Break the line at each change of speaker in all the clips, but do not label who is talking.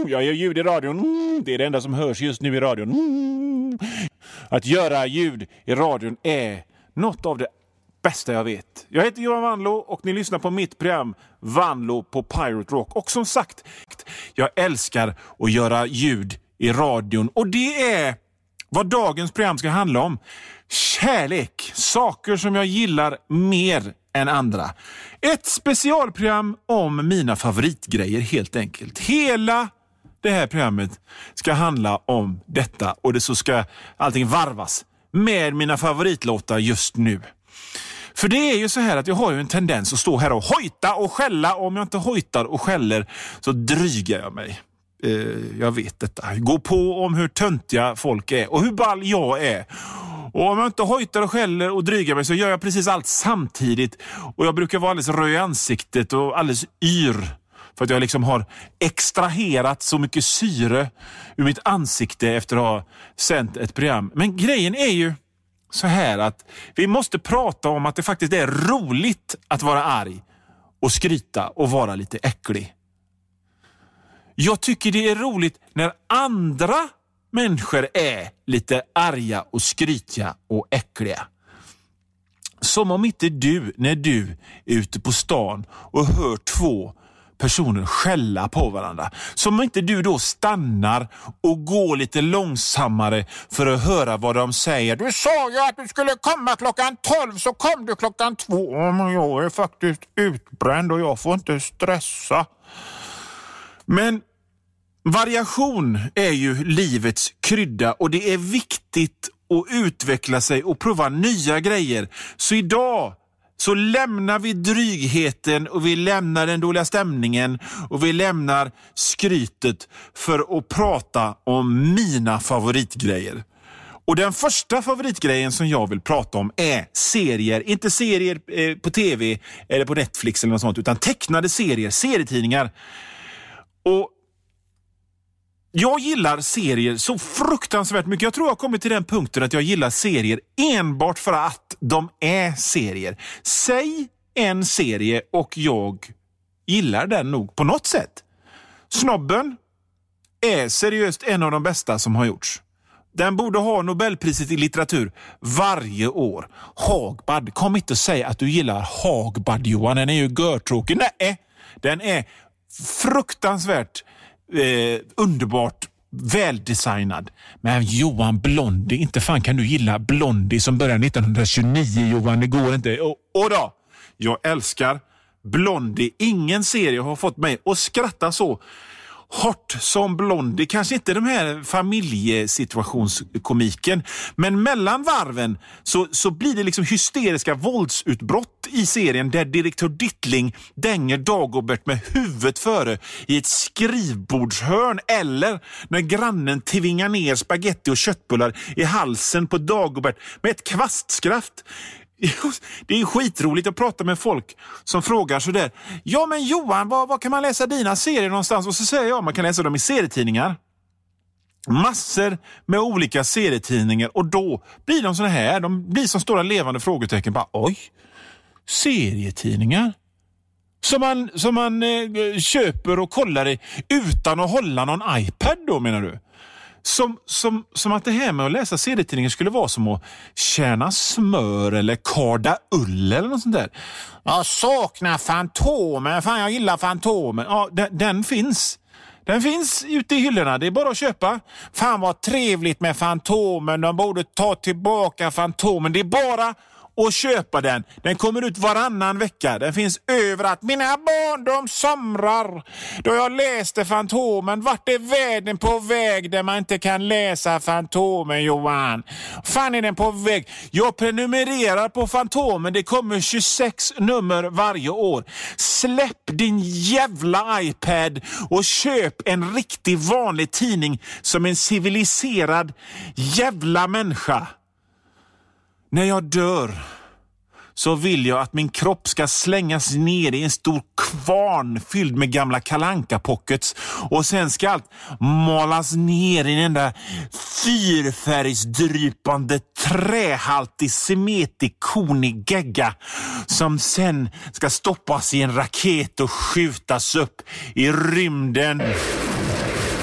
Jag gör ljud i radion. Det är det enda som hörs just nu i radion. Att göra ljud i radion är något av det bästa jag vet. Jag heter Johan Vanlo och ni lyssnar på mitt program Vanlo på Pirate Rock. Och som sagt, jag älskar att göra ljud i radion. Och det är vad dagens program ska handla om. Kärlek. Saker som jag gillar mer än andra. Ett specialprogram om mina favoritgrejer helt enkelt. Hela det här programmet ska handla om detta. Och det så ska allting varvas med mina favoritlåtar just nu. För det är ju så här att jag har ju en tendens att stå här och hojta och skälla. Och om jag inte hojtar och skäller så drygar jag mig. Jag vet detta. Gå på om hur töntiga folk är och hur ball jag är. Och om jag inte hojtar och skäller och drygar mig så gör jag precis allt samtidigt. Och jag brukar vara alldeles röd i ansiktet och alldeles yr. För att jag liksom har extraherat så mycket syre ur mitt ansikte efter att ha sänt ett program. Men grejen är ju så här att vi måste prata om att det faktiskt är roligt att vara arg och skryta och vara lite äcklig. Jag tycker det är roligt när andra människor är lite arga och skrytiga och äckliga. Som om inte du, när du är ute på stan och hör två personer skälla på varandra. Som inte du då stannar och går lite långsammare för att höra vad de säger. Du sa ju att du skulle komma klockan 12 så kom du klockan 2. Men jag är faktiskt utbränd och jag får inte stressa. Men variation är ju livets krydda och det är viktigt att utveckla sig och prova nya grejer. Så idag så lämnar vi drygheten och vi lämnar den dåliga stämningen och vi lämnar skrytet för att prata om mina favoritgrejer. Och den första favoritgrejen som jag vill prata om är serier. Inte serier på tv eller på Netflix eller något sånt utan tecknade serier, serietidningar. Och jag gillar serier så fruktansvärt mycket. Jag tror jag har kommit till den punkten att jag gillar serier enbart för att de är serier. Säg en serie och jag gillar den nog på något sätt. Snobben är seriöst en av de bästa som har gjorts. Den borde ha Nobelpriset i litteratur varje år. Hagbard, kom inte och säg att du gillar Hagbard, Johan. Den är ju görtråkig. Nej, den är fruktansvärt underbart väldesignad. Men Johan, Blondie, inte fan kan du gilla Blondie som började 1929, Johan, det går inte. Och då, jag älskar Blondie. Ingen serie har fått mig att skratta så hårt som Blondie. Kanske inte de här familjesituationskomiken, men mellan varven så blir det liksom hysteriska våldsutbrott i serien där direktör Dittling dänger Dagobert med huvudet före i ett skrivbordshörn, eller när grannen tvingar ner spaghetti och köttbullar i halsen på Dagobert med ett kvastskaft. Det är skitroligt att prata med folk som frågar så där. Ja men Johan, var kan man läsa dina serier någonstans? Och så säger jag, man kan läsa dem i serietidningar. Massor med olika serietidningar. Och då blir de såna här. De blir som stora levande frågetecken. Bara, oj, serietidningar? Som man köper och kollar i utan att hålla någon iPad då, menar du? Som att det här med att läsa serietidningar skulle vara som att tjäna smör eller karda ull eller något sånt där. Jag saknar Fantomen. Fan, jag gillar Fantomen. Ja, den finns. Den finns ute i hyllorna. Det är bara att köpa. Fan vad trevligt med Fantomen. De borde ta tillbaka Fantomen. Det är bara att köpa den. Den kommer ut varannan vecka. Den finns överallt. Mina barn, de somrar. Då jag läste Fantomen. Vart är världen på väg där man inte kan läsa Fantomen, Johan? Fan är den på väg? Jag prenumererar på Fantomen. Det kommer 26 nummer varje år. Släpp din jävla iPad och köp en riktig vanlig tidning som en civiliserad jävla människa. När jag dör så vill jag att min kropp ska slängas ner i en stor kvarn fylld med gamla Kalle-Anka-pockets och sen ska allt malas ner i den där fyrfärgsdrypande trähaltig cementikonig gegga som sen ska stoppas i en raket och skjutas upp i rymden.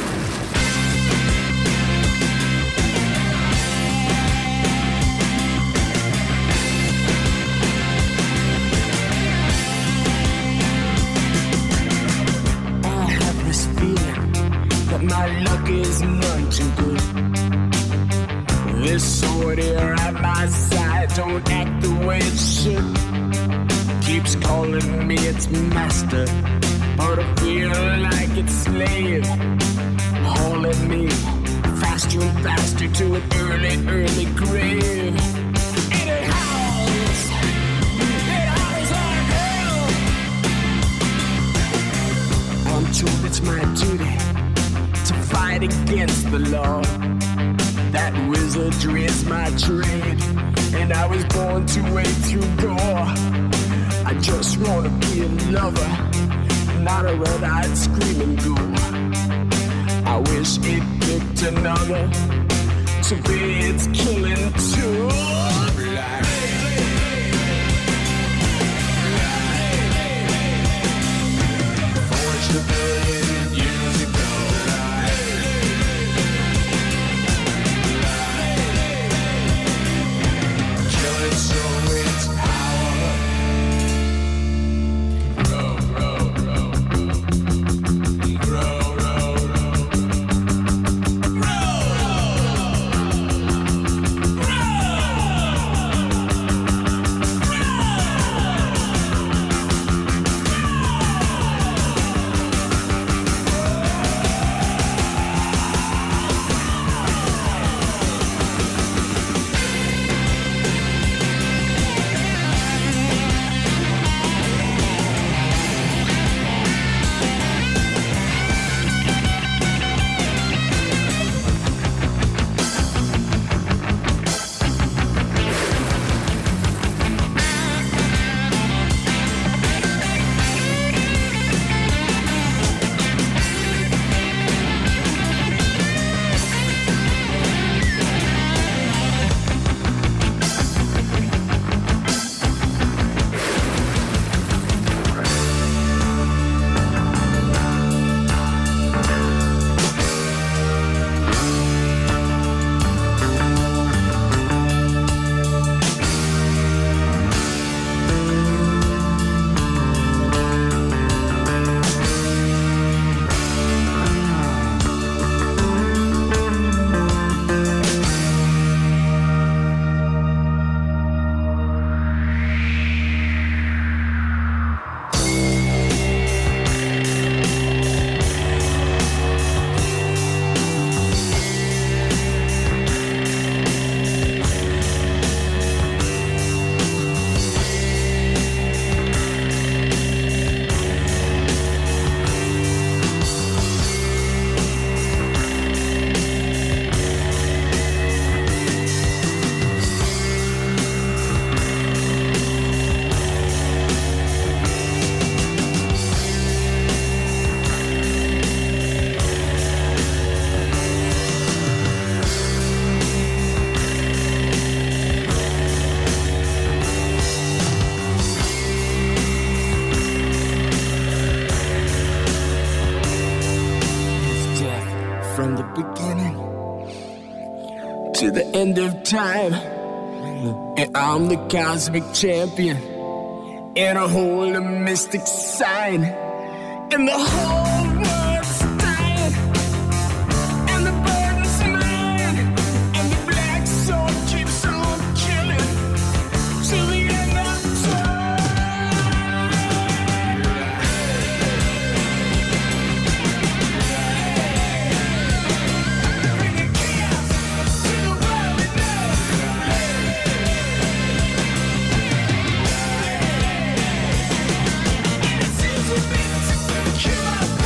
but my luck is none too good. This sword here at my side don't act the way it should. Keeps calling me its master, but I feel like its slave, hauling me faster and faster to an early, early grave. And it howls like hell. I'm told it's my duty to fight against the law. That wizardry is my trade, and I was born to wade through gore. I just wanna be a lover, not a red-eyed screaming ghoul. I wish it picked another to be its killing tool. Forged a billion years ago. Killing so its power. Row, row, row, row. Row, row, row. To the end of time, and I'm the cosmic champion, and I hold a mystic sign, and the whole world's dying, and the burden's mine, and the black sword keeps on killing till the end of time. Bringing chaos to the world we know. And it seems we've been to cure.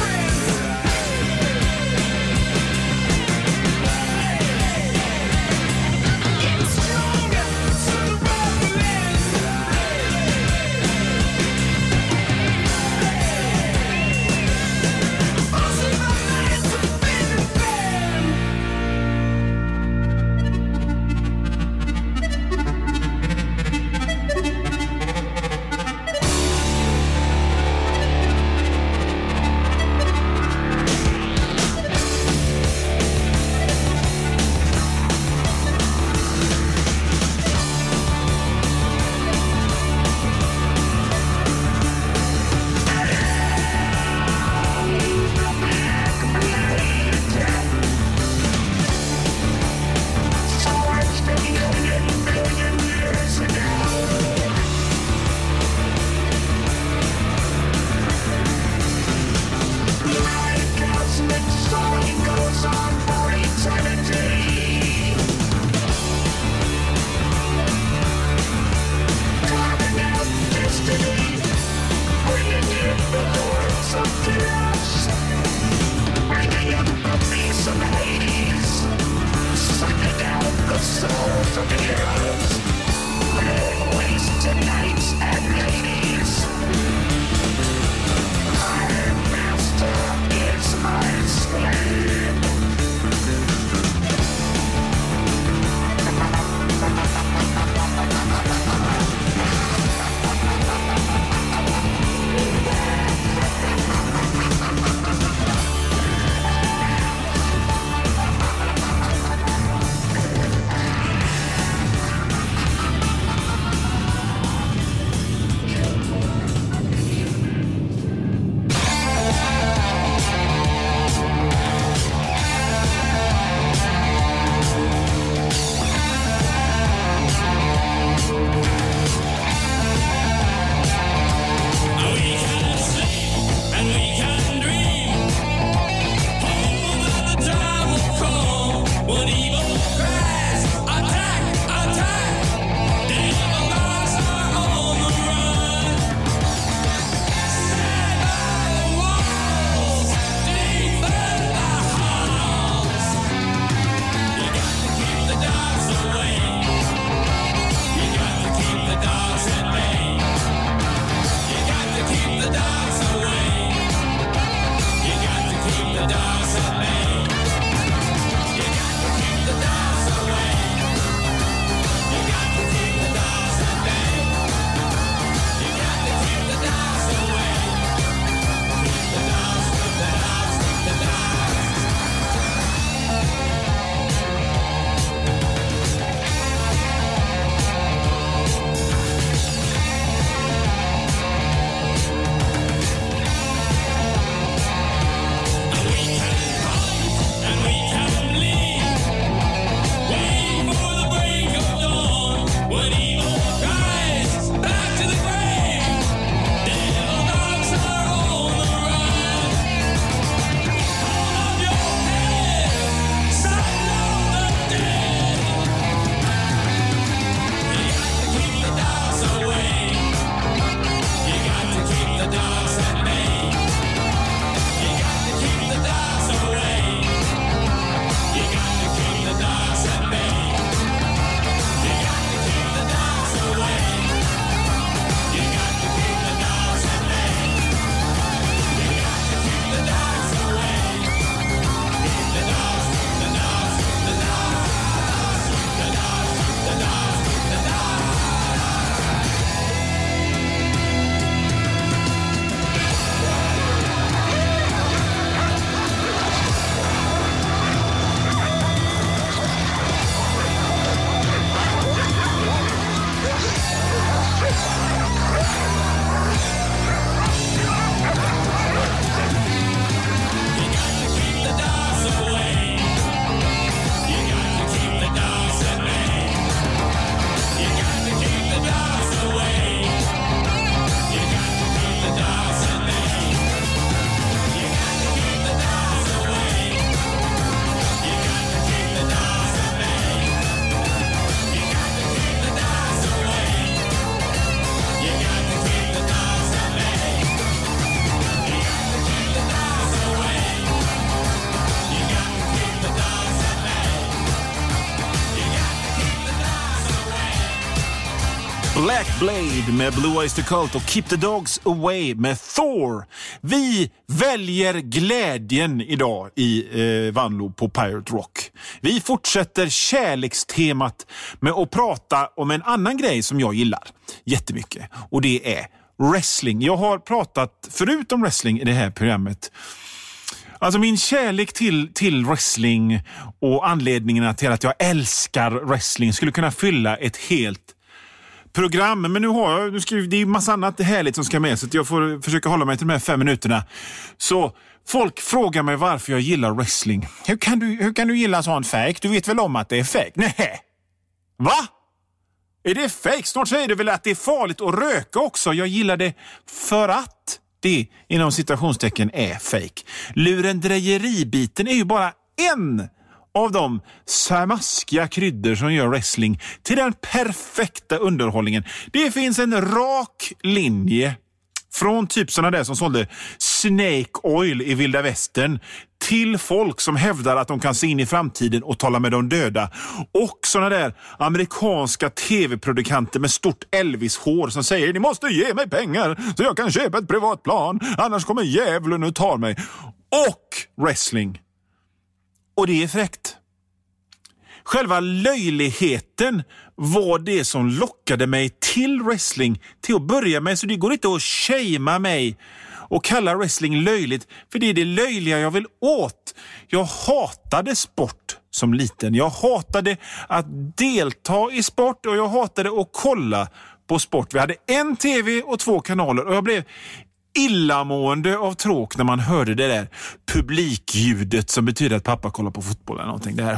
Black Blade med Blue Oyster Cult och Keep the Dogs Away med Thor. Vi väljer glädjen idag i Vanlo på Pirate Rock. Vi fortsätter kärlekstemat med att prata om en annan grej som jag gillar jättemycket. Och det är wrestling. Jag har pratat förut om wrestling i det här programmet. Alltså min kärlek till wrestling och anledningarna till att jag älskar wrestling skulle kunna fylla ett helt program. Men nu det är ju massa annat härligt som ska med, så att jag får försöka hålla mig till de här 5 minuterna. Så folk frågar mig varför jag gillar wrestling. Hur kan du gilla sånt fake? Du vet väl om att det är fake? Nej. Va? Är det fake? Snart säger du väl att det är farligt att röka också. Jag gillar det för att det inom citationstecken är fake. Lurendrejeribiten är ju bara en av de smaskiga kryddor som gör wrestling till den perfekta underhållningen. Det finns en rak linje från typ sådana där som sålde Snake Oil i Vilda Västern till folk som hävdar att de kan se in i framtiden och tala med de döda. Och sådana där amerikanska tv-produkanter med stort Elvis-hår som säger: ni måste ge mig pengar så jag kan köpa ett privatplan, annars kommer djävulen och tar mig. Och wrestling. Och det är fräckt. Själva löjligheten var det som lockade mig till wrestling till att börja med, så det går inte att shamea mig och kalla wrestling löjligt, för det är det löjliga jag vill åt. Jag hatade sport som liten. Jag hatade att delta i sport och jag hatade att kolla på sport. Vi hade en tv och 2 kanaler och jag blev illamående av tråk när man hörde det där publikljudet som betyder att pappa kollar på fotboll eller någonting. Det här.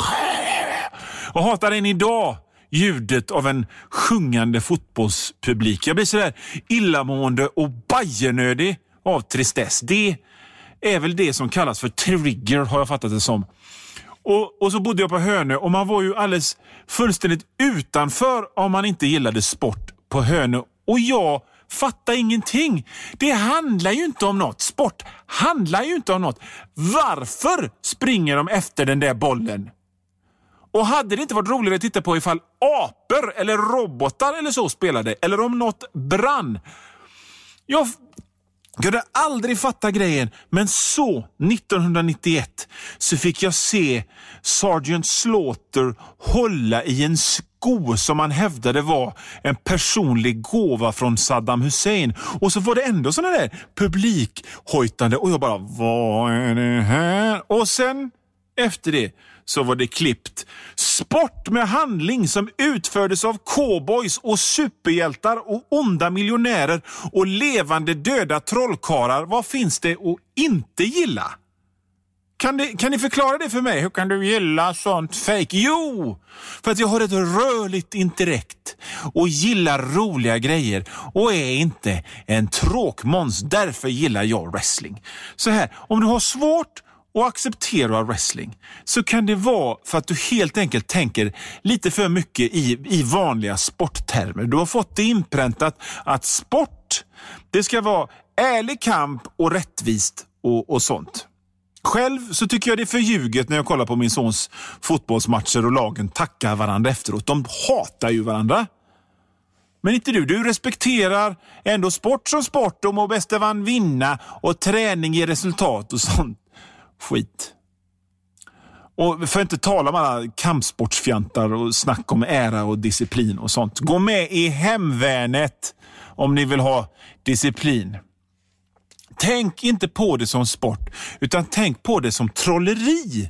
Och hatar än idag ljudet av en sjungande fotbollspublik. Jag blir så där illamående och bajernödig av tristess. Det är väl det som kallas för trigger, har jag fattat det som. Och så bodde jag på Hönö och man var ju alldeles fullständigt utanför om man inte gillade sport på Hönö. Och jag fattar ingenting. Det handlar ju inte om något. Sport handlar ju inte om något. Varför springer de efter den där bollen? Och hade det inte varit roligare att titta på ifall apor eller robotar eller så spelade, eller om något brann? Jag kunde aldrig fatta grejen, men så 1991 så fick jag se Sergeant Slaughter hålla i en sko som man hävdade var en personlig gåva från Saddam Hussein. Och så var det ändå såna där publikhojtande och jag bara, vad är det här? Och sen efter det så var det klippt. Sport med handling som utfördes av cowboys och superhjältar och onda miljonärer och levande döda trollkarlar. Vad finns det att inte gilla? Kan ni förklara det för mig? Hur kan du gilla sånt fake? Jo, för att jag har ett rörligt intellekt och gillar roliga grejer och är inte en tråkmåns. Därför gillar jag wrestling. Så här, om du har svårt och acceptera wrestling så kan det vara för att du helt enkelt tänker lite för mycket i vanliga sporttermer. Du har fått det inpräntat att sport, det ska vara ärlig kamp och rättvist och sånt. Själv så tycker jag det är förljuget när jag kollar på min sons fotbollsmatcher och lagen tackar varandra efteråt. De hatar ju varandra. Men inte du. Du respekterar ändå sport som sport och må bästa vann vinna och träning ger resultat och sånt. Skit. Och för att inte tala om alla kampsportsfjantar och snack om ära och disciplin och sånt. Gå med i hemvärnet om ni vill ha disciplin. Tänk inte på det som sport, utan tänk på det som trolleri.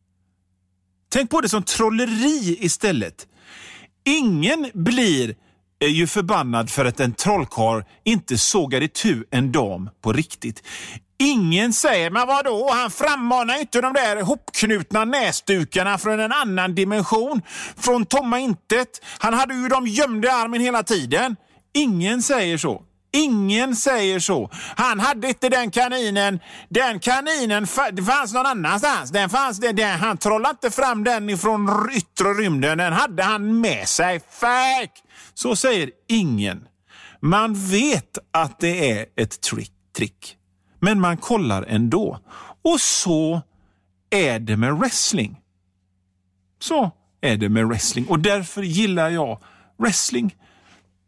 Tänk på det som trolleri istället. Ingen blir ju förbannad för att en trollkarl inte sågar itu en dam på riktigt. Ingen säger, men vadå? Han frammanar inte de där hopknutna näsdukarna från en annan dimension. Från tomma intet. Han hade ju de gömda armen hela tiden. Ingen säger så. Ingen säger så. Han hade inte den kaninen. Den kaninen det fanns någon annanstans. Han trollade inte fram den ifrån yttre rymden. Den hade han med sig. Fake! Så säger ingen. Man vet att det är ett trick. Men man kollar ändå. Och så är det med wrestling. Så är det med wrestling. Och därför gillar jag wrestling.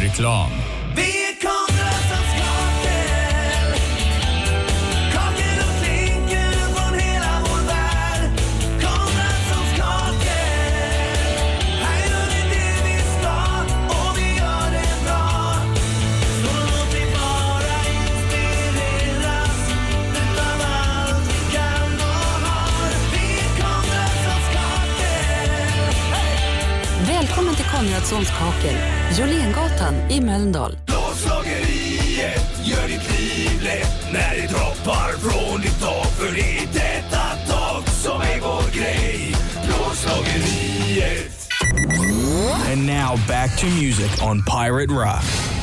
reklam.
Vi är Konradssons kakel. Kakel och klinker från hela vår värld. Konradssons kakel. Här gör vi det vi ska och vi gör det bra. Så låt vi bara inspireras utav allt vi kan och har. Vi är Konradssons kakel.
Välkommen till Konradssons kakel, Jolengatan i Mölndal.
Plåtslageriet gör ditt liv lätt när det droppar från ditt tak. För det är detta tak som är vår grej. Plåtslageriet.
And now back to music on Pirate Rock.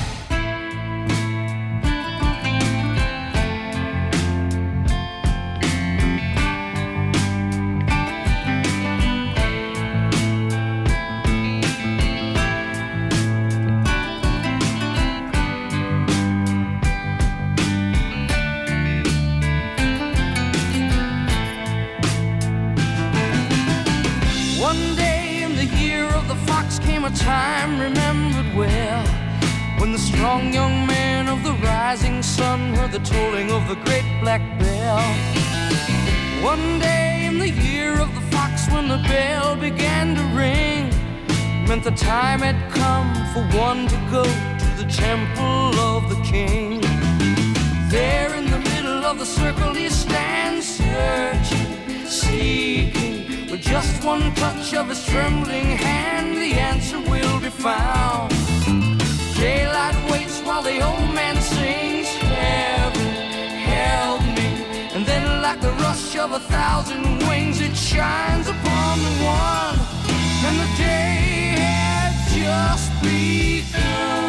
One day in the year of the fox came a time remembered well, when the strong young man of the rising sun heard the tolling of the great black bell. One day in the year of the fox, when the bell began to ring, meant the time had come for one to go to the temple of the king. There in the middle of the circle he stands, searching, seeking. With just one touch of his trembling hand, the answer will be found. Daylight waits while the old man sings, heaven, help me. And then like the rush of 1,000 wings, it shines upon the one. And the day had just begun.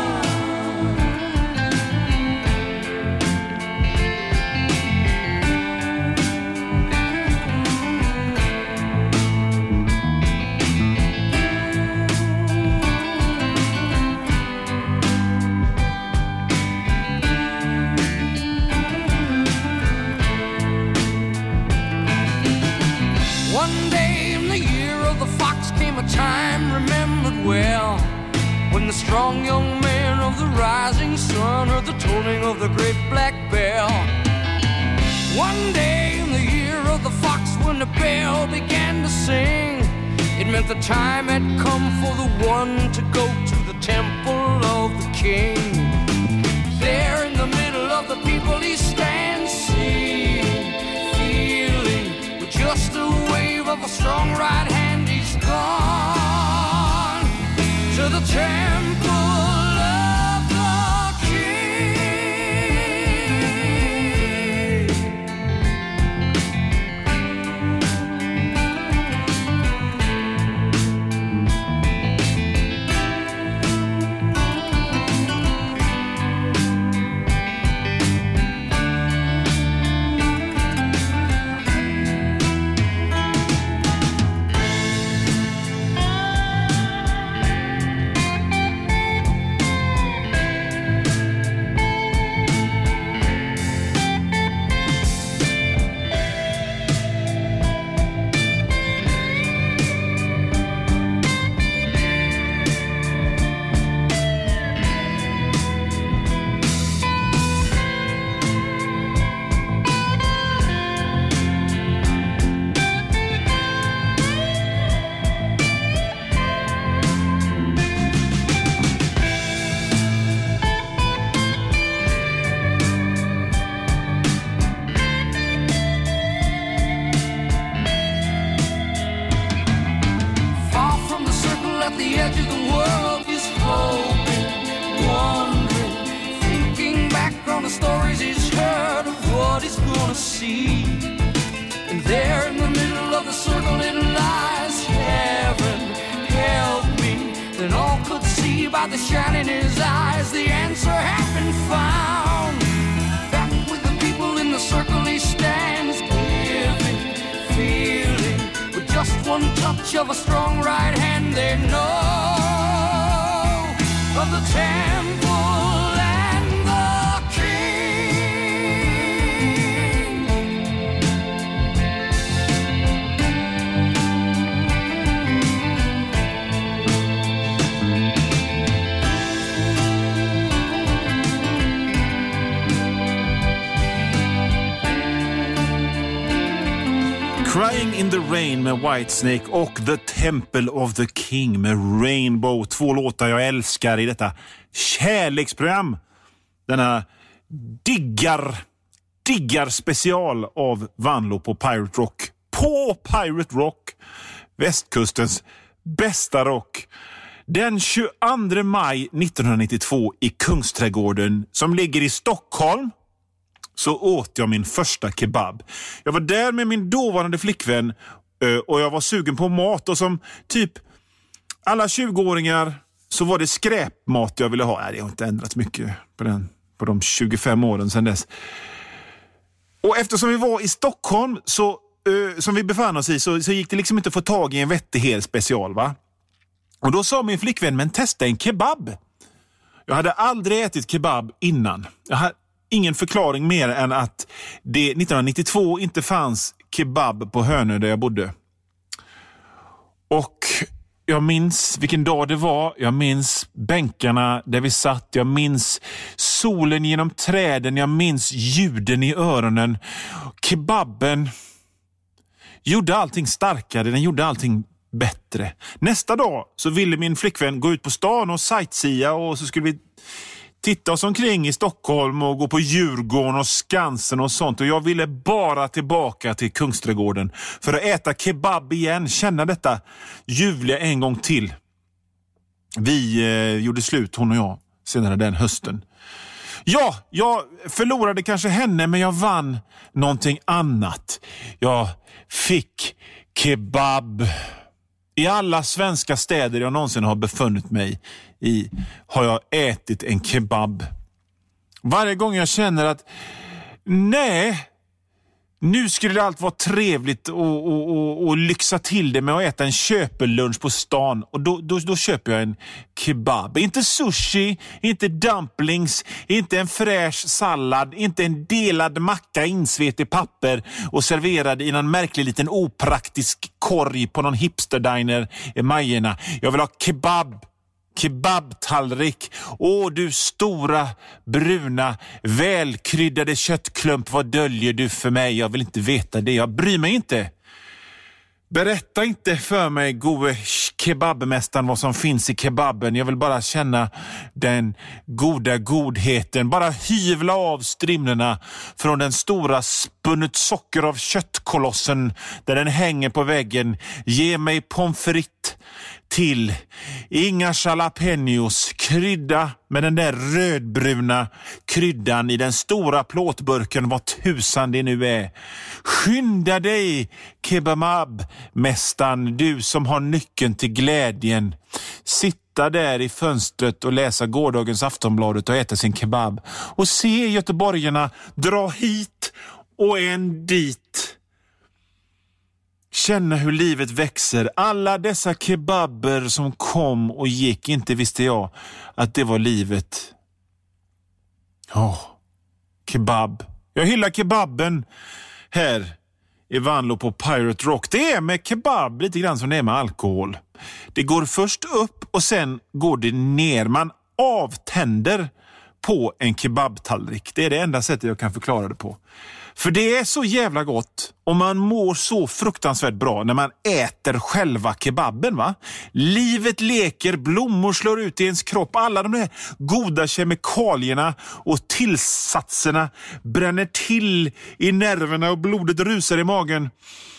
One day in the year of the fox came a time remembered well, when the strong young man of the rising sun heard the tolling of the great black bell. One day in the year of the fox, when the bell began to sing, it meant the time had come for the one to go to the temple of the king. There in the middle of the people he stands, seeing, feeling, with just a wave of a strong right hand, he's gone to the temple of the king. See, and there in the middle of the circle it lies, heaven, help me. Then all could see by the shine in his eyes, the answer had been found. Back with the people in the circle he stands, giving, feeling, with just one touch of a strong right hand, they know of the temple and the king.
Crying in the Rain med Whitesnake och The Temple of the King med Rainbow. 2 låtar jag älskar i detta kärleksprogram. Denna diggar special av Vanlo på Pirate Rock. På Pirate Rock, västkustens bästa rock. Den 22 maj 1992 i Kungsträdgården som ligger i Stockholm så åt jag min första kebab. Jag var där med min dåvarande flickvän och jag var sugen på mat och som typ alla 20-åringar så var det skräpmat jag ville ha. Nej, det har inte ändrats mycket på de 25 åren sedan dess. Och eftersom vi var i Stockholm så som vi befann oss i så gick det liksom inte att få tag i en vettig hel special, va? Och då sa min flickvän, men testa en kebab. Jag hade aldrig ätit kebab innan. Jag hade ingen förklaring mer än att det 1992 inte fanns kebab på Hönö där jag bodde. Och jag minns vilken dag det var. Jag minns bänkarna där vi satt. Jag minns solen genom träden. Jag minns ljuden i öronen. Kebaben gjorde allting starkare. Den gjorde allting bättre. Nästa dag så ville min flickvän gå ut på stan och sightsea och så skulle vi titta oss omkring i Stockholm och gå på Djurgården och Skansen och sånt. Och jag ville bara tillbaka till Kungsträdgården för att äta kebab igen. Känna detta ljuvliga en gång till. Vi gjorde slut, hon och jag, senare den hösten. Ja, jag förlorade kanske henne men jag vann någonting annat. Jag fick kebab. I alla svenska städer jag någonsin har befunnit mig i har jag ätit en kebab. Varje gång jag känner att nej, nu skulle det allt vara trevligt och lyxa till det med att äta en köpelunch på stan. Och då köper jag en kebab. Inte sushi, inte dumplings, inte en fräsch sallad, inte en delad macka insvet i papper och serverad i någon märklig liten opraktisk korg på någon hipsterdiner i Majerna. Jag vill ha kebabtallrik. Åh, du stora, bruna, välkryddade köttklump, vad döljer du för mig? Jag vill inte veta det, jag bryr mig inte. Berätta inte för mig, gode kebabmästaren, vad som finns i kebaben. Jag vill bara känna den goda godheten. Bara hyvla av strimlorna från den stora spunnet socker av köttkolossen där den hänger på väggen. Ge mig pommes frites till. Inga jalapenos. Krydda med den där rödbruna kryddan i den stora plåtburken, vad tusan det nu är. Skynda dig, kebabmästaren, du som har nyckeln till glädjen. Sitta där i fönstret och läsa gårdagens Aftonbladet och äta sin kebab. Och se göteborgarna dra hit och en dit. Känna hur livet växer. Alla dessa kebaber som kom och gick, inte visste jag att det var livet. Kebab. Jag hyllar kebaben här i Vanlo på Pirate Rock. Det är med kebab lite grann som det är med alkohol. Det går först upp och sen går det ner. Man avtänder på en kebabtallrik. Det är det enda sättet jag kan förklara det på. För det är så jävla gott och man mår så fruktansvärt bra när man äter själva kebaben, va? Livet leker, blommor slår ut i ens kropp. Alla de där goda kemikalierna och tillsatserna bränner till i nerverna och blodet rusar i magen.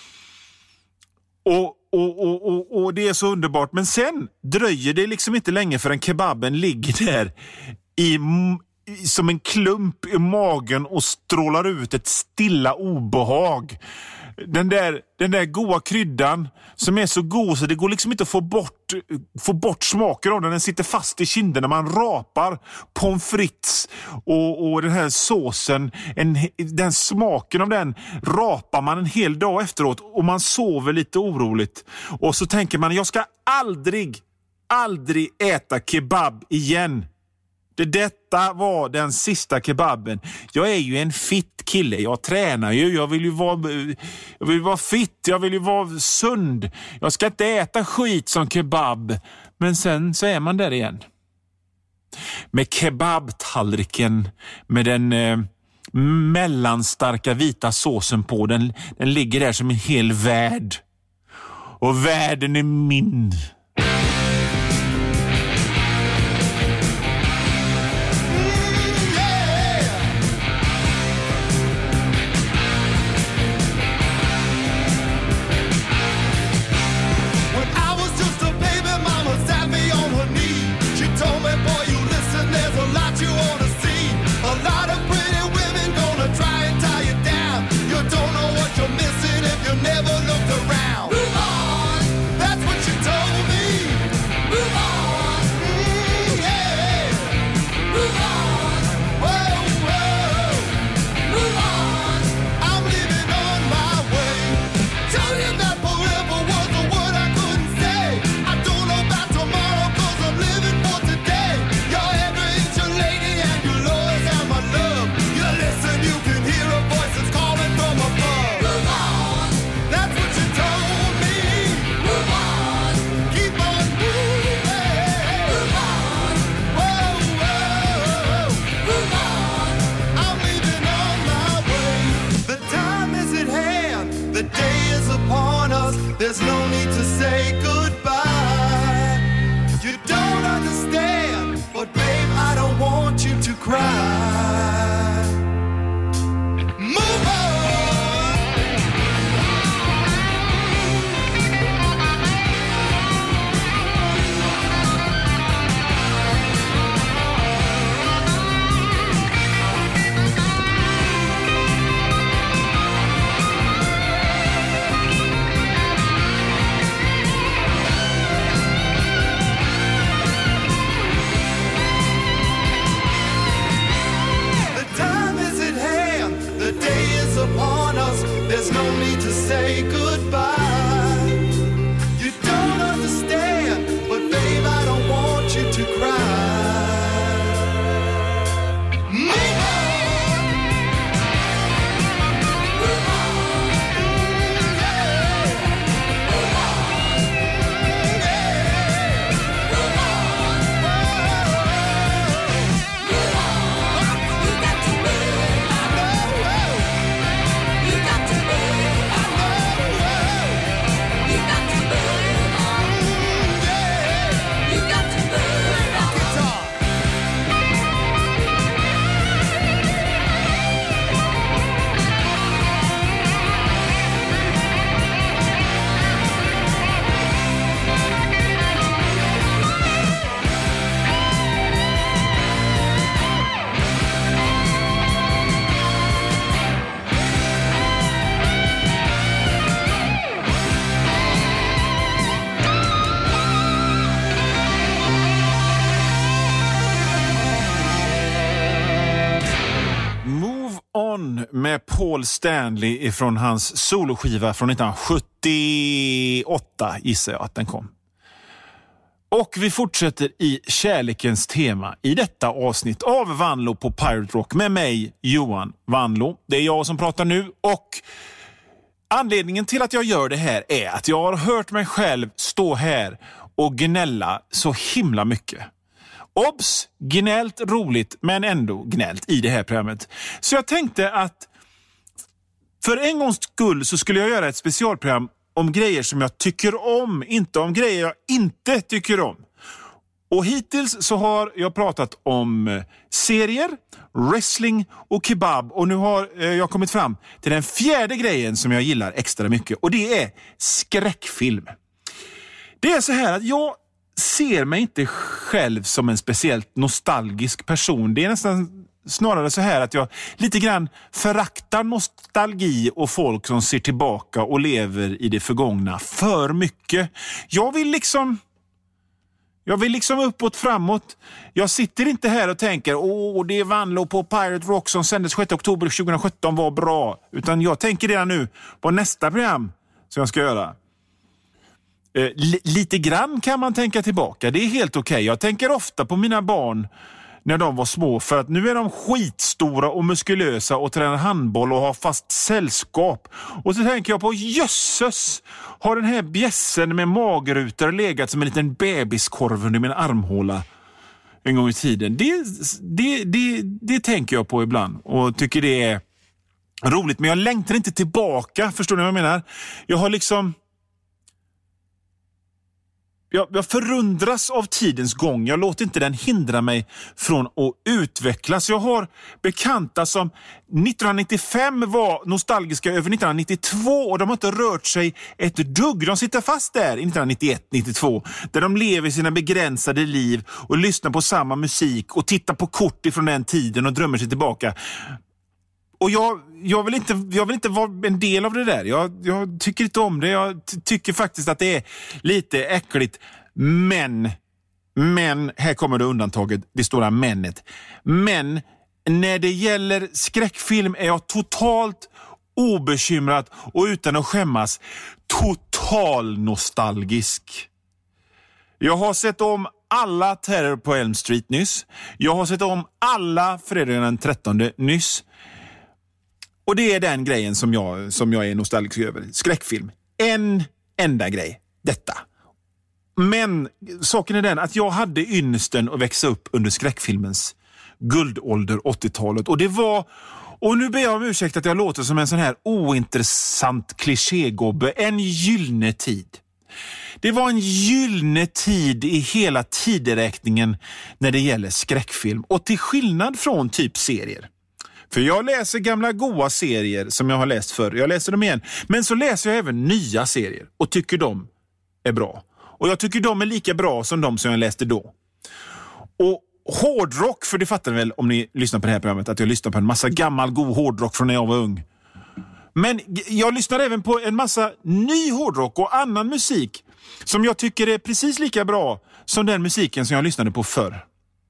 Och det är så underbart. Men sen dröjer det liksom inte länge förrän kebaben ligger där som en klump i magen och strålar ut ett stilla obehag. Den där goda kryddan som är så god så det går liksom inte att få bort smaken av den. Den sitter fast i kinden när man rapar pommes frites och den här såsen. Den smaken av den rapar man en hel dag efteråt och man sover lite oroligt. Och så tänker man, jag ska aldrig äta kebab igen. Detta var den sista kebaben. Jag är ju en fit kille. Jag tränar ju. Jag vill vara fit. Jag vill ju vara sund. Jag ska inte äta skit som kebab. Men sen så är man där igen. Med kebabtallriken. Med den mellanstarka vita såsen på. Den ligger där som en hel värld. Och världen är min.
There's no need to say goodbye. You don't understand, but babe, I don't want you to cry. Move on. Upon us, there's no need to say goodbye. You don't understand, but babe, I don't want you to cry. Move on. Move on. Yeah. Move on. Yeah. Move on. Move on. You got to move on. You got to move on. You got to move on. You got to move on. Guitar.
Move On med Paul Stanley ifrån hans soloskiva från 1978 gissar jag att den kom. Och vi fortsätter i kärlekens tema i detta avsnitt av Vanlo på Pirate Rock med mig, Johan Vanlo. Det är jag som pratar nu och anledningen till att jag gör det här är att jag har hört mig själv stå här och gnälla så himla mycket. Obs, gnällt roligt men ändå gnällt i det här programmet. Så jag tänkte att för en gångs skull så skulle jag göra ett specialprogram om grejer som jag tycker om, inte om grejer jag inte tycker om. Och hittills så har jag pratat om serier, wrestling och kebab. Och nu har jag kommit fram till den fjärde grejen som jag gillar extra mycket. Och det är skräckfilm. Det är så här att jag ser mig inte själv som en speciellt nostalgisk person. Det är nästan snarare så här att jag lite grann föraktar nostalgi och folk som ser tillbaka och lever i det förgångna för mycket. Jag vill liksom uppåt, framåt. Jag sitter inte här och tänker det är Vanlo på Pirate Rock som sändes 6 oktober 2017 var bra. Utan jag tänker redan nu på nästa program som jag ska göra. Lite grann kan man tänka tillbaka. Det är helt okej. Jag tänker ofta på mina barn när de var små, för att nu är de skitstora och muskulösa och tränar handboll och har fast sällskap. Och så tänker jag på, jösses, har den här bjässen med magrutor legat som en liten bebiskorv under min armhåla en gång i tiden. Det tänker jag på ibland och tycker det är roligt. Men jag längtar inte tillbaka, förstår ni vad jag menar? Jag har liksom... Jag förundras av tidens gång. Jag låter inte den hindra mig från att utvecklas. Jag har bekanta som 1995 var nostalgiska över 1992 och de har inte rört sig ett dugg. De sitter fast där i 1991-92 där de lever sina begränsade liv och lyssnar på samma musik och tittar på kort ifrån den tiden och drömmer sig tillbaka. Och jag vill inte vara en del av det där. Jag tycker inte om det. Jag tycker faktiskt att det är lite äckligt. Men här kommer det undantaget, det stora männet. Men när det gäller skräckfilm är jag totalt obekymrad och utan att skämmas total nostalgisk. Jag har sett om alla Terror på Elm Street nyss. Jag har sett om alla Fredagen den 13 nyss. Och det är den grejen som jag är nostalgisk över. Skräckfilm. En enda grej. Detta. Men saken är den att jag hade ynnesten att växa upp under skräckfilmens guldålder 80-talet. Och det var... Och nu ber jag om ursäkt att jag låter som en sån här ointressant klichégobbe. En gyllene tid. Det var en gyllene tid i hela tideräkningen när det gäller skräckfilm. Och till skillnad från typ serier. För jag läser gamla goa serier som jag har läst förr. Jag läser dem igen. Men så läser jag även nya serier och tycker de är bra. Och jag tycker de är lika bra som de som jag läste då. Och hårdrock, för det fattar ni väl om ni lyssnar på det här programmet, att jag lyssnar på en massa gammal god hårdrock från när jag var ung. Men jag lyssnar även på en massa ny hårdrock och annan musik som jag tycker är precis lika bra som den musiken som jag lyssnade på förr.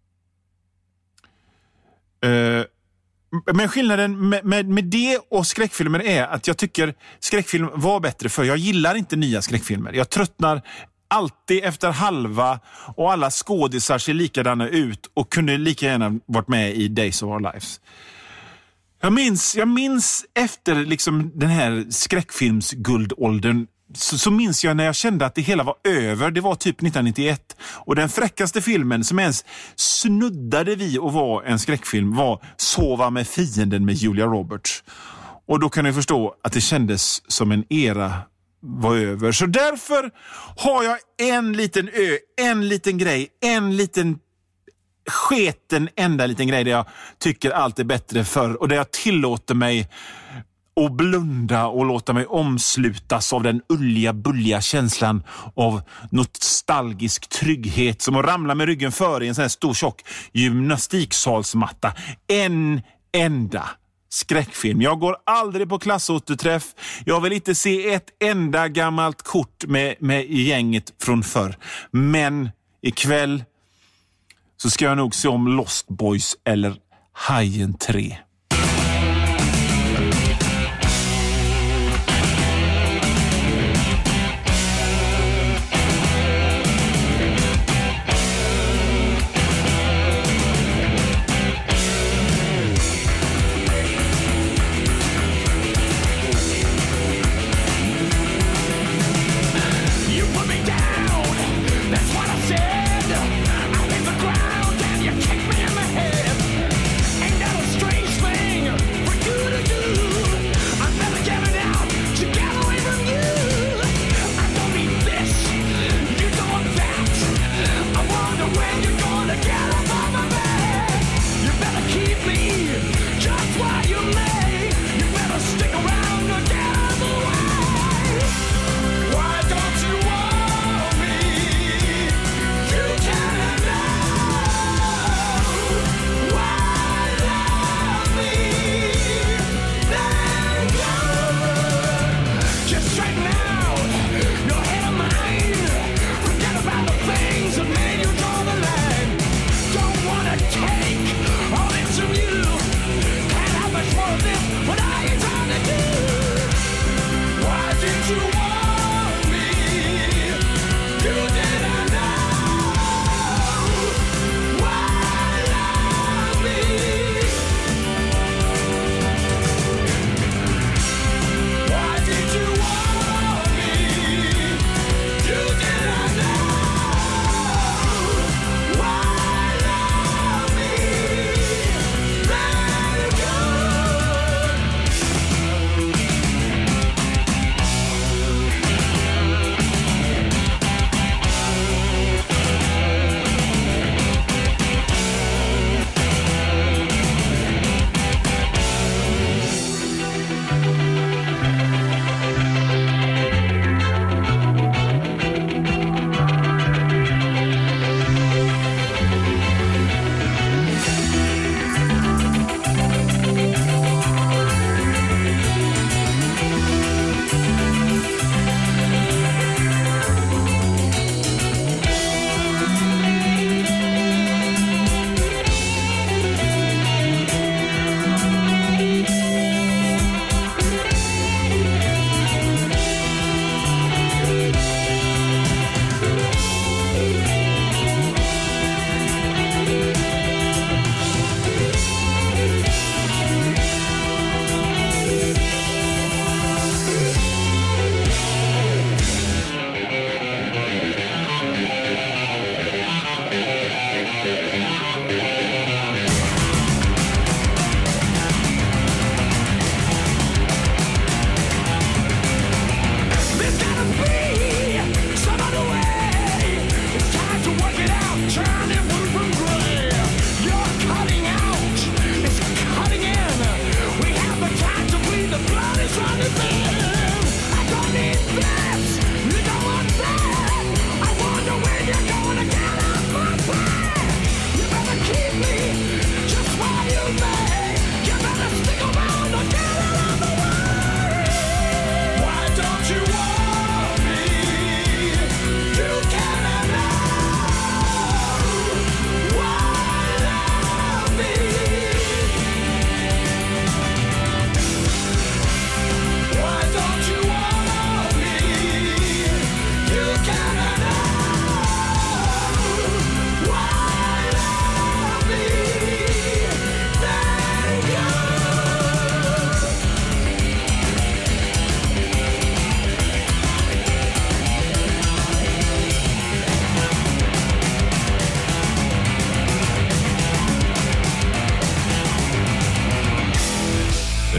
Men skillnaden med det och skräckfilmer är att jag tycker skräckfilm var bättre för jag gillar inte nya skräckfilmer. Jag tröttnar alltid efter halva och alla skådisar ser likadana ut och kunde lika gärna varit med i Days of Our Lives. Jag minns efter liksom den här skräckfilmsguldåldern så minns jag när jag kände att det hela var över. Det var typ 1991 och den fräckaste filmen som ens snuddade vid att vara en skräckfilm var Sova med fienden med Julia Roberts. Och då kan ni förstå att det kändes som en era var över. Så därför har jag en liten grej, en liten sketen enda liten grej där jag tycker allt är bättre för och där jag tillåter mig och blunda och låta mig omslutas av den bulliga känslan av nostalgisk trygghet som att ramla med ryggen före i en sån här stor tjock gymnastiksalsmatta. En enda skräckfilm. Jag går aldrig på klassåterträff. Jag vill inte se ett enda gammalt kort med gänget från förr. Men ikväll så ska jag nog se om Lost Boys eller Hajen 3.
Strange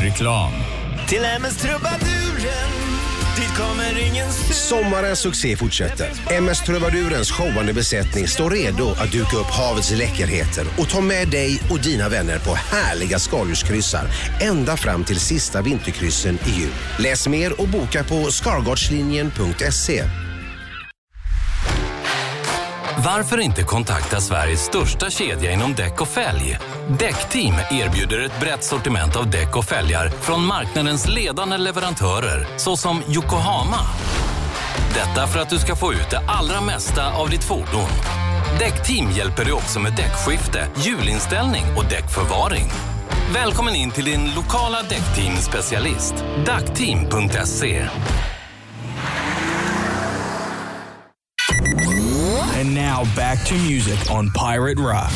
Reklam.
Till MS Trubaduren, dit kommer ingen
Sommarens succé fortsätter. MS Trubadurens showande besättning står redo att duka upp havets läckerheter och ta med dig och dina vänner på härliga skaldjurskryssar ända fram till sista vinterkryssen i jul. Läs mer och boka på skargardslinjen.se.
Varför inte kontakta Sveriges största kedja inom däck och fälg? Däckteam erbjuder ett brett sortiment av däck och fälgar från marknadens ledande leverantörer såsom Yokohama. Detta för att du ska få ut det allra mesta av ditt fordon. Däckteam hjälper dig också med däckskifte, hjulinställning och däckförvaring. Välkommen in till din lokala däckteam-specialist. Dackteam.se.
And now back to music on Pirate Rock.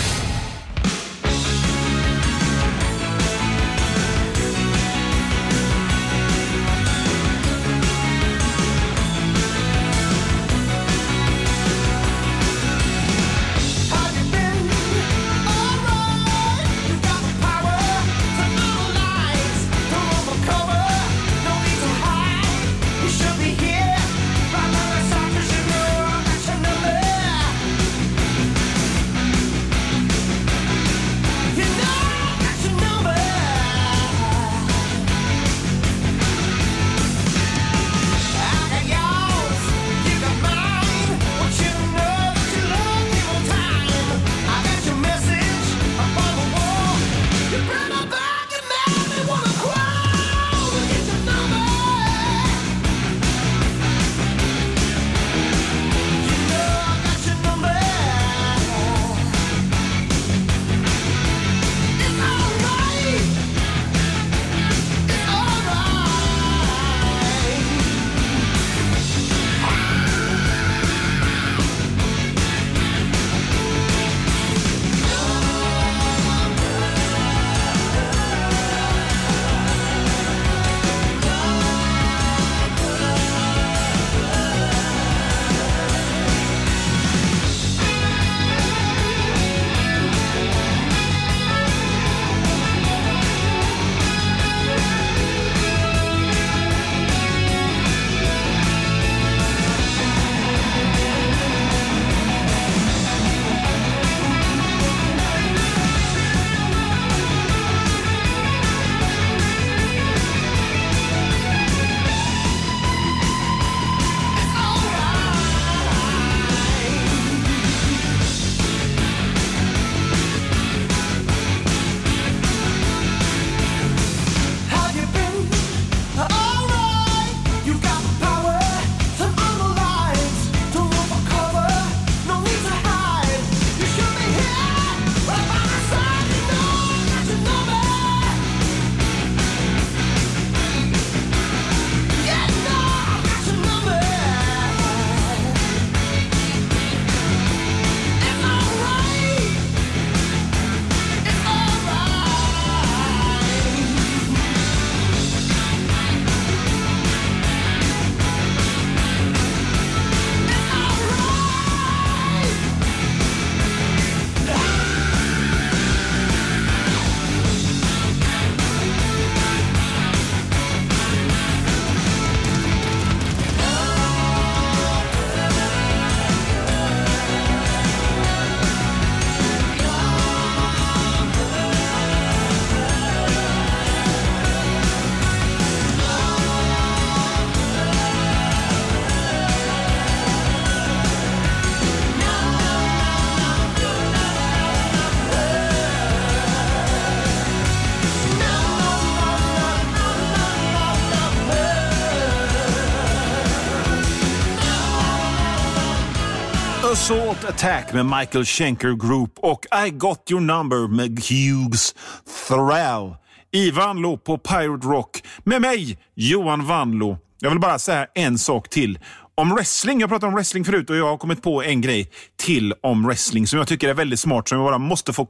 Assault Attack med Michael Schenker Group och I Got Your Number med Hughes Thrall. I Vanlo på Pirate Rock med mig, Johan Vanlo. Jag vill bara säga en sak till om wrestling. Jag pratade om wrestling förut och jag har kommit på en grej till om wrestling som jag tycker är väldigt smart, som jag bara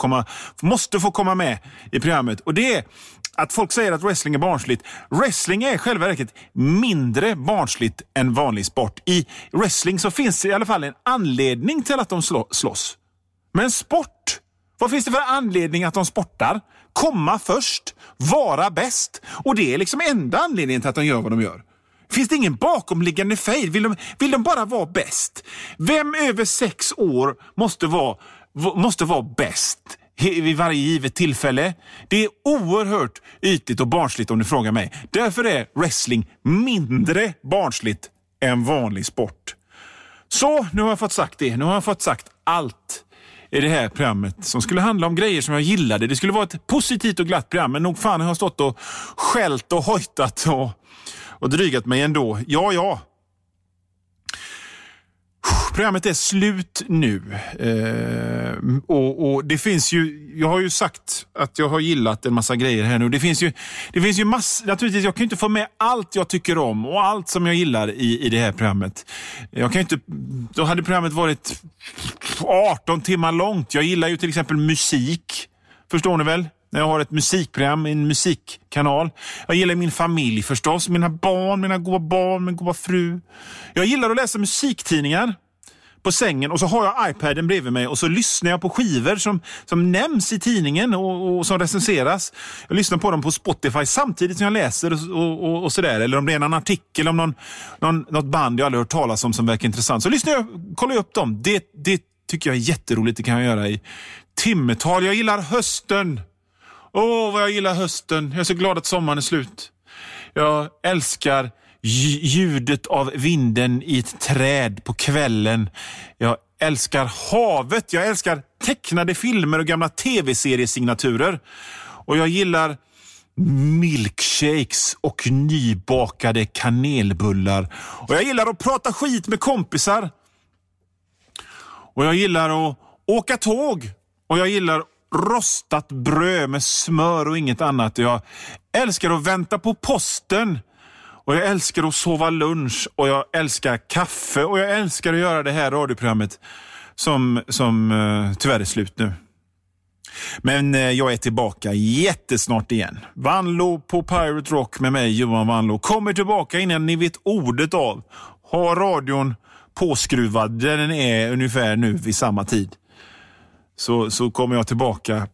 måste få komma med i programmet. Och det är att folk säger att wrestling är barnsligt. Wrestling är själva verket mindre barnsligt än vanlig sport. I wrestling så finns det i alla fall en anledning till att de slåss. Men sport, vad finns det för anledning att de sportar? komma först, vara bäst. Och det är liksom enda anledningen till att de gör vad de gör. Finns det ingen bakomliggande fejd? Vill de bara vara bäst? Vem över 6 år måste vara bäst vid varje givet tillfälle? Det är oerhört ytligt och barnsligt om du frågar mig. Därför är wrestling mindre barnsligt än vanlig sport. Så, nu har jag fått sagt det. Nu har jag fått sagt allt i det här programmet som skulle handla om grejer som jag gillade. Det skulle vara ett positivt och glatt program, men nog fan har jag stått och skällt och hojtat och drygat mig ändå. Ja. Programmet är slut nu. Och det finns ju, jag har ju sagt att jag har gillat en massa grejer här nu. Det finns ju naturligtvis, jag kan inte få med allt jag tycker om och allt som jag gillar i det här programmet. Då hade programmet varit 18 timmar långt. Jag gillar ju till exempel musik. Förstår ni väl? När jag har ett musikprogram, en musikkanal. Jag gillar min familj förstås. Mina barn, min goda fru. Jag gillar att läsa musiktidningar på sängen. Och så har jag iPaden bredvid mig. Och så lyssnar jag på skivor som nämns i tidningen och som recenseras. Jag lyssnar på dem på Spotify samtidigt som jag läser och sådär. Eller om det är en artikel om något band jag aldrig hört talas om som verkar intressant. Så kollar jag upp dem. Det tycker jag är jätteroligt. Det kan jag göra i timmetal. Jag gillar hösten. Vad jag gillar hösten. Jag är så glad att sommaren är slut. Jag älskar ljudet av vinden i ett träd på kvällen. Jag älskar havet. Jag älskar tecknade filmer och gamla tv-seriesignaturer. Och jag gillar milkshakes och nybakade kanelbullar. Och jag gillar att prata skit med kompisar. Och jag gillar att åka tåg. Och jag gillar rostat bröd med smör och inget annat. Jag älskar att vänta på posten. Och jag älskar att sova lunch. Och jag älskar kaffe. Och jag älskar att göra det här radioprogrammet som tyvärr är slut nu. Men jag är tillbaka jättesnart igen. Vanlo på Pirate Rock med mig, Johan Vanlo. Kommer tillbaka innan ni vet ordet av. Har radion påskruvad där den är ungefär nu vid samma tid. Så kommer jag tillbaka.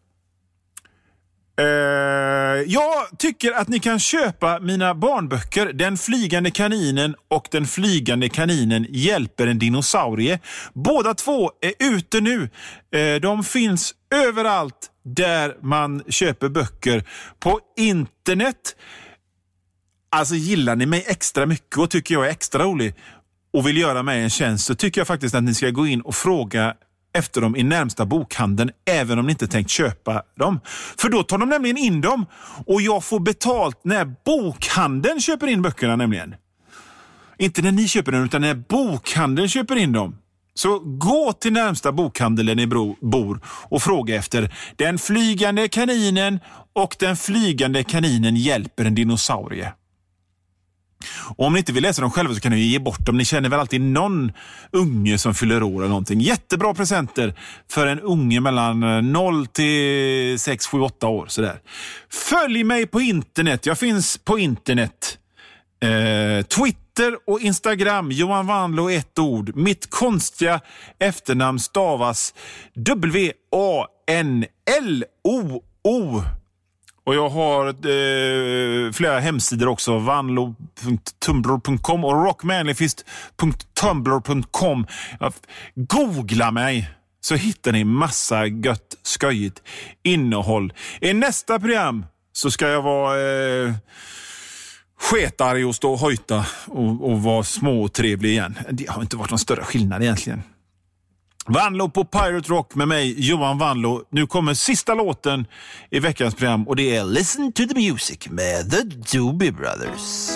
Jag tycker att ni kan köpa mina barnböcker Den flygande kaninen och Den flygande kaninen hjälper en dinosaurie. Båda två är ute nu. De finns överallt där man köper böcker. På internet. Alltså gillar ni mig extra mycket och tycker jag är extra rolig och vill göra mig en tjänst, så tycker jag faktiskt att ni ska gå in och fråga efter dem i närmsta bokhandeln, även om ni inte tänkt köpa dem. För då tar de nämligen in dem och jag får betalt när bokhandeln köper in böckerna nämligen. Inte när ni köper den, utan när bokhandeln köper in dem. Så gå till närmsta bokhandel där ni bor och fråga efter Den flygande kaninen och Den flygande kaninen hjälper en dinosaurie. Och om ni inte vill läsa dem själva så kan ni ge bort dem. Ni känner väl alltid någon unge som fyller år eller någonting. Jättebra presenter för en unge mellan 0 till 6, 7, 8 år. Sådär. Följ mig på internet. Jag finns på internet. Twitter och Instagram. Johan Vanlo, ett ord. Mitt konstiga efternamn stavas W-A-N-L-O-O. Och jag har flera hemsidor också. vanlo.tumblr.com och rockmanlyfist.tumblr.com. Googla mig så hittar ni massa gött, skojigt innehåll. I nästa program så ska jag vara sketarg och stå och hojta och vara små och trevlig igen. Det har inte varit någon större skillnad egentligen. Vanlo på Pirate Rock med mig, Johan Vanlo. Nu kommer sista låten i veckans program och det är Listen to the Music med The Doobie Brothers.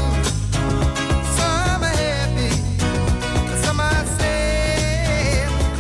Some are happy, some are sad.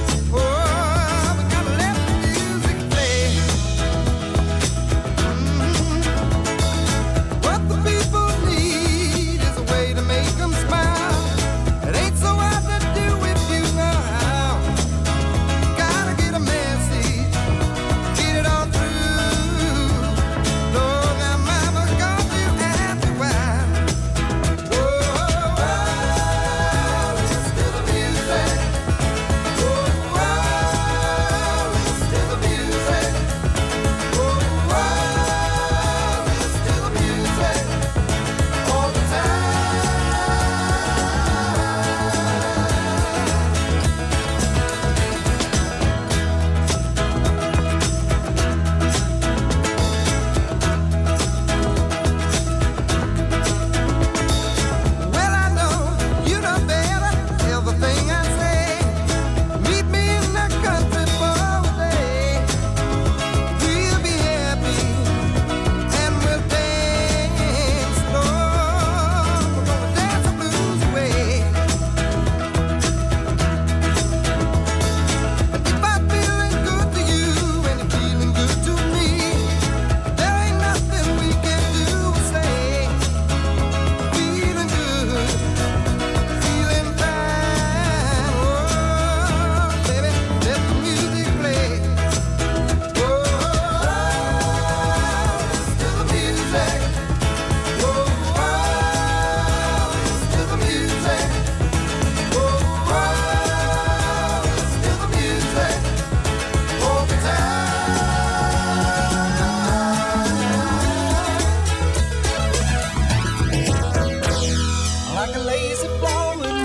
are flowing